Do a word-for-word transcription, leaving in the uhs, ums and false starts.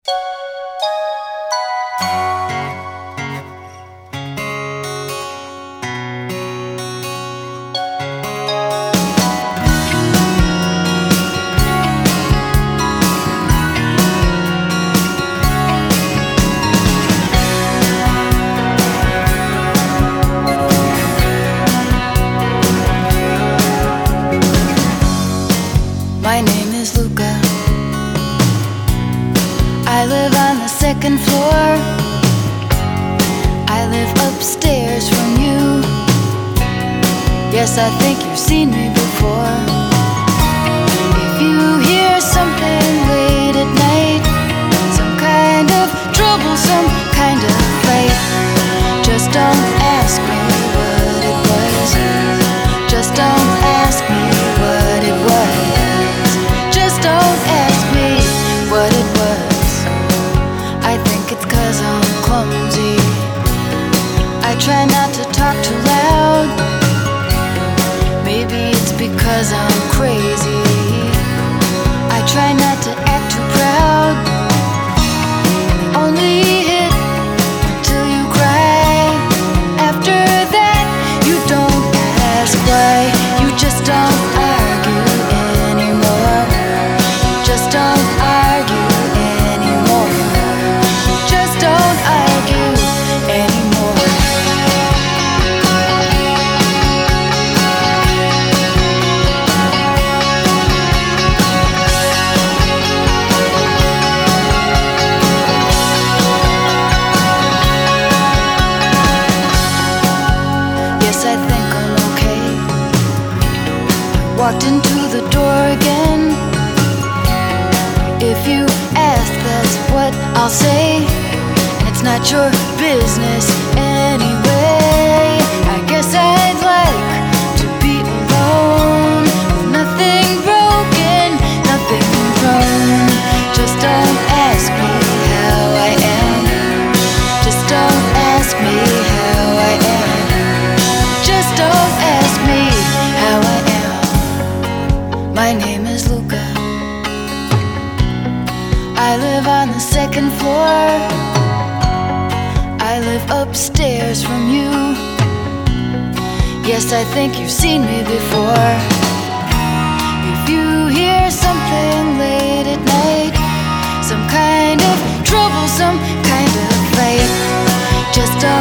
My name is Luca. I live on the second floor. I live upstairs from you. Yes, I think you've seen me before. If you hear something late at night, some kind of trouble, some kind of fight, just don't ask me what it was. Just don't ask me what it was. Just don't ask me what it was. I think it's 'cause I'm clumsy. I try not to talk too loud. Maybe it's because I'm crazy. I try not to act too proud. Only hit till you cry. After that, you don't ask why. You just don't argue anymore. Just don't argue anymore. Just don't argue anymore. Yes, I think I'm okay. Walked into the door again. If you ask, that's what I'll say. And it's not your business anyway. I guess I'd like to be alone, with nothing broken, nothing wrong. Just don't ask me how I am. Just don't ask me how I am. Just don't ask me how I am. My name is Luca. I live on the second floor. I live upstairs from you. Yes, I think you've seen me before. If you hear something late at night, some kind of trouble, some kind of fight, just don't